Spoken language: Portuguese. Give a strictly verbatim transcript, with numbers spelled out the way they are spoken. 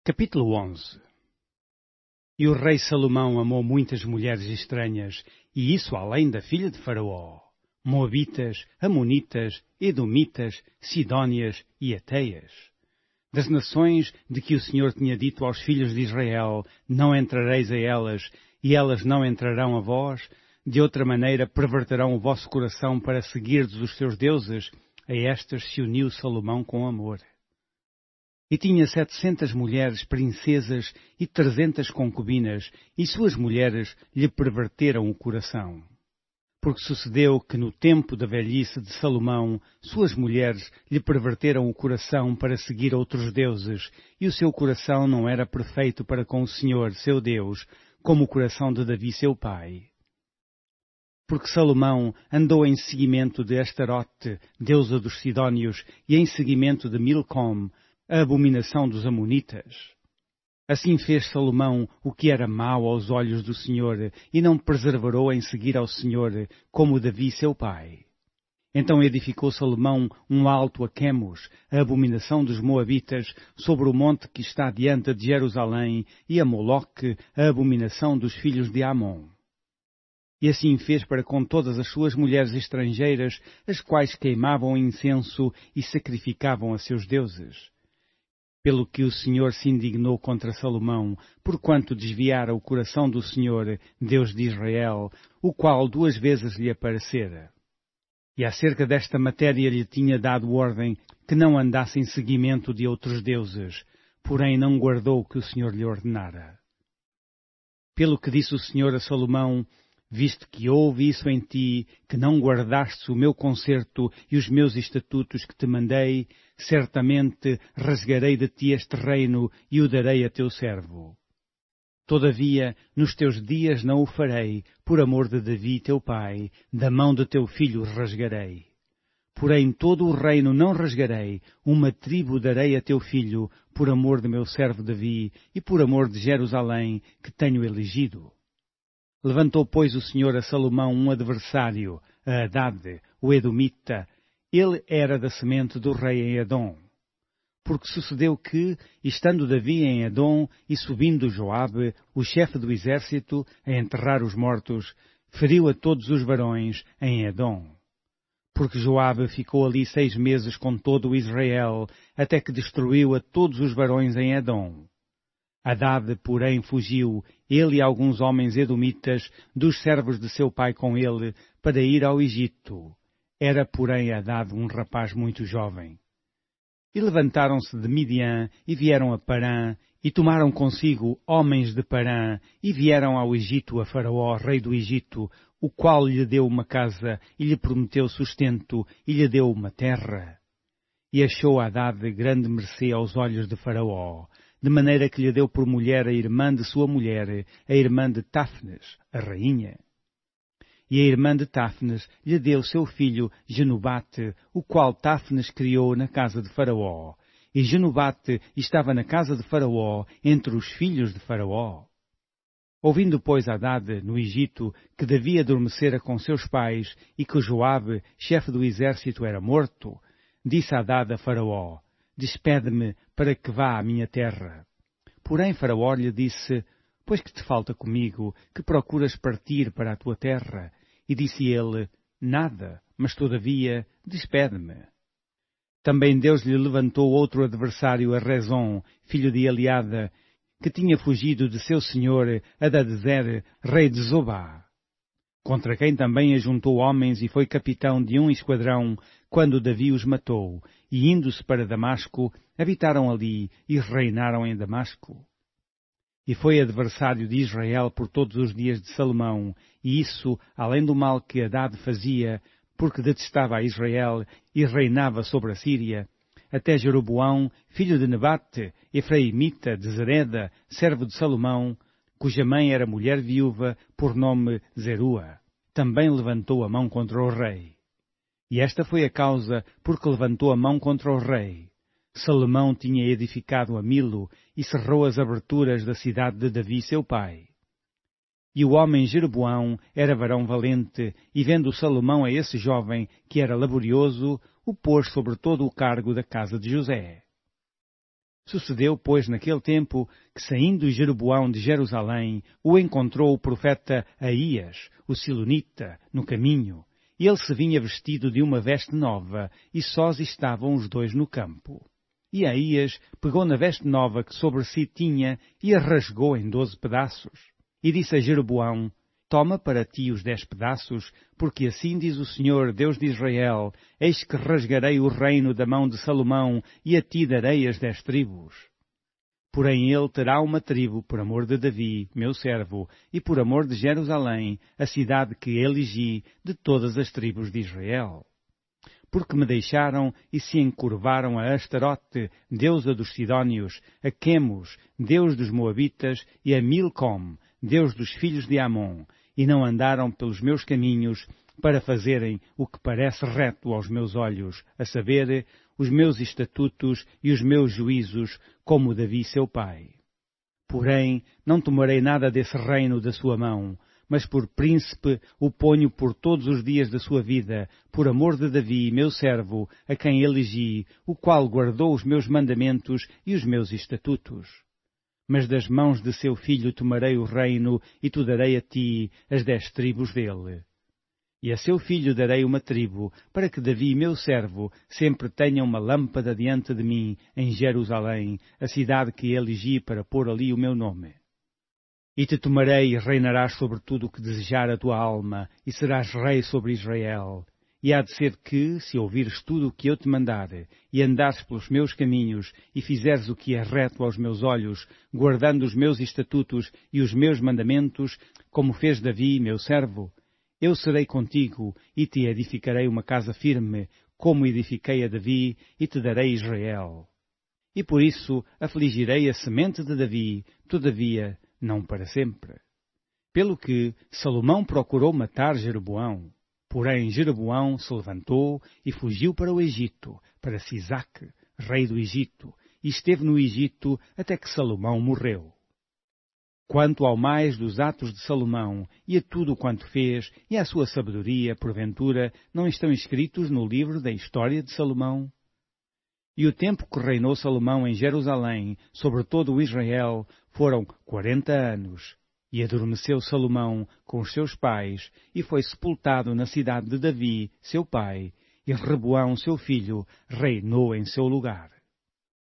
Capítulo onze. E o rei Salomão amou muitas mulheres estranhas, e isso além da filha de Faraó, moabitas, amonitas, edomitas, sidónias e eteias. Das nações de que o Senhor tinha dito aos filhos de Israel, não entrareis a elas, e elas não entrarão a vós, de outra maneira perverterão o vosso coração para seguirdes os seus deuses, a estas se uniu Salomão com amor. E tinha setecentas mulheres princesas e trezentas concubinas, e suas mulheres lhe perverteram o coração. Porque sucedeu que no tempo da velhice de Salomão, suas mulheres lhe perverteram o coração para seguir outros deuses, e o seu coração não era perfeito para com o Senhor, seu Deus, como o coração de Davi, seu pai. Porque Salomão andou em seguimento de Astarote, deusa dos Sidónios, e em seguimento de Milcom, a abominação dos amonitas. Assim fez Salomão o que era mau aos olhos do Senhor, e não perseverou em seguir ao Senhor, como Davi seu pai. Então edificou Salomão um alto a Quemos, a abominação dos moabitas, sobre o monte que está diante de Jerusalém, e a Moloque, a abominação dos filhos de Amon. E assim fez para com todas as suas mulheres estrangeiras, as quais queimavam incenso e sacrificavam a seus deuses. Pelo que o Senhor se indignou contra Salomão, porquanto desviara o coração do Senhor, Deus de Israel, o qual duas vezes lhe aparecera. E acerca desta matéria lhe tinha dado ordem que não andasse em seguimento de outros deuses, porém não guardou o que o Senhor lhe ordenara. Pelo que disse o Senhor a Salomão, visto que houve isso em ti, que não guardaste o meu concerto e os meus estatutos que te mandei, certamente rasgarei de ti este reino e o darei a teu servo. Todavia, nos teus dias não o farei, por amor de Davi teu pai, da mão de teu filho rasgarei. Porém todo o reino não rasgarei, uma tribo darei a teu filho, por amor de meu servo Davi e por amor de Jerusalém, que tenho elegido. Levantou, pois, o Senhor a Salomão um adversário, a Hadade, o Edomita. Ele era da semente do rei em Edom. Porque sucedeu que, estando Davi em Edom e subindo Joabe, o chefe do exército, a enterrar os mortos, feriu a todos os varões em Edom. Porque Joabe ficou ali seis meses com todo o Israel, até que destruiu a todos os varões em Edom. Hadade, porém, fugiu, ele e alguns homens edomitas, dos servos de seu pai com ele, para ir ao Egito. Era, porém, Hadade um rapaz muito jovem. E levantaram-se de Midian, e vieram a Parã, e tomaram consigo homens de Parã, e vieram ao Egito a Faraó, rei do Egito, o qual lhe deu uma casa, e lhe prometeu sustento, e lhe deu uma terra. E achou Hadade grande mercê aos olhos de Faraó, de maneira que lhe deu por mulher a irmã de sua mulher, a irmã de Táfnes, a rainha. E a irmã de Táfnes lhe deu seu filho Genubate, o qual Táfnes criou na casa de Faraó. E Genubate estava na casa de Faraó, entre os filhos de Faraó. Ouvindo, pois, Hadade, no Egito, que Davi adormecera com seus pais, e que Joabe, chefe do exército, era morto, disse Hadade a Faraó, despede-me para que vá à minha terra. Porém Faraó lhe disse, pois que te falta comigo, que procuras partir para a tua terra? E disse ele, nada, mas todavia, despede-me. Também Deus lhe levantou outro adversário, a Rezon, filho de Eliada, que tinha fugido de seu senhor, Hadadezer, rei de Zobá. Contra quem também ajuntou homens e foi capitão de um esquadrão, quando Davi os matou, e indo-se para Damasco, habitaram ali e reinaram em Damasco. E foi adversário de Israel por todos os dias de Salomão, e isso, além do mal que Hadade fazia, porque detestava a Israel e reinava sobre a Síria, até Jeroboão, filho de Nebate, efraimita de Zereda, servo de Salomão, cuja mãe era mulher viúva, por nome Zerua, também levantou a mão contra o rei. E esta foi a causa porque levantou a mão contra o rei. Salomão tinha edificado a Milo e cerrou as aberturas da cidade de Davi, seu pai. E o homem Jeroboão era varão valente, e vendo Salomão a esse jovem, que era laborioso, o pôs sobre todo o cargo da casa de José. Sucedeu, pois, naquele tempo, que saindo Jeroboão de Jerusalém, o encontrou o profeta Aías, o silonita, no caminho. Ele se vinha vestido de uma veste nova, e sós estavam os dois no campo. E Aías pegou na veste nova que sobre si tinha, e a rasgou em doze pedaços. E disse a Jeroboão: Toma para ti os dez pedaços, porque assim diz o Senhor, Deus de Israel, eis que rasgarei o reino da mão de Salomão, e a ti darei as dez tribos. Porém ele terá uma tribo por amor de Davi, meu servo, e por amor de Jerusalém, a cidade que elegi de todas as tribos de Israel. Porque me deixaram e se encurvaram a Astarote, deusa dos Sidónios, a Quemos, deus dos Moabitas, e a Milcom, deus dos filhos de Amon, e não andaram pelos meus caminhos para fazerem o que parece reto aos meus olhos, a saber, os meus estatutos e os meus juízos, como Davi seu pai. Porém, não tomarei nada desse reino da sua mão, mas por príncipe o ponho por todos os dias da sua vida, por amor de Davi, meu servo, a quem elegi, o qual guardou os meus mandamentos e os meus estatutos. Mas das mãos de seu filho tomarei o reino, e tu darei a ti as dez tribos dele. E a seu filho darei uma tribo, para que Davi, meu servo, sempre tenha uma lâmpada diante de mim, em Jerusalém, a cidade que elegi para pôr ali o meu nome. E te tomarei e reinarás sobre tudo o que desejar a tua alma, e serás rei sobre Israel. E há de ser que, se ouvires tudo o que eu te mandar, e andares pelos meus caminhos, e fizeres o que é reto aos meus olhos, guardando os meus estatutos e os meus mandamentos, como fez Davi, meu servo, eu serei contigo, e te edificarei uma casa firme, como edifiquei a Davi, e te darei Israel. E por isso afligirei a semente de Davi, todavia, não para sempre. Pelo que Salomão procurou matar Jeroboão. Porém Jeroboão se levantou e fugiu para o Egito, para Sisaque, rei do Egito, e esteve no Egito até que Salomão morreu. Quanto ao mais dos atos de Salomão, e a tudo quanto fez, e à sua sabedoria, porventura, não estão escritos no livro da história de Salomão? E o tempo que reinou Salomão em Jerusalém, sobre todo o Israel, foram quarenta anos. E adormeceu Salomão com os seus pais, e foi sepultado na cidade de Davi, seu pai, e Reboão, seu filho, reinou em seu lugar.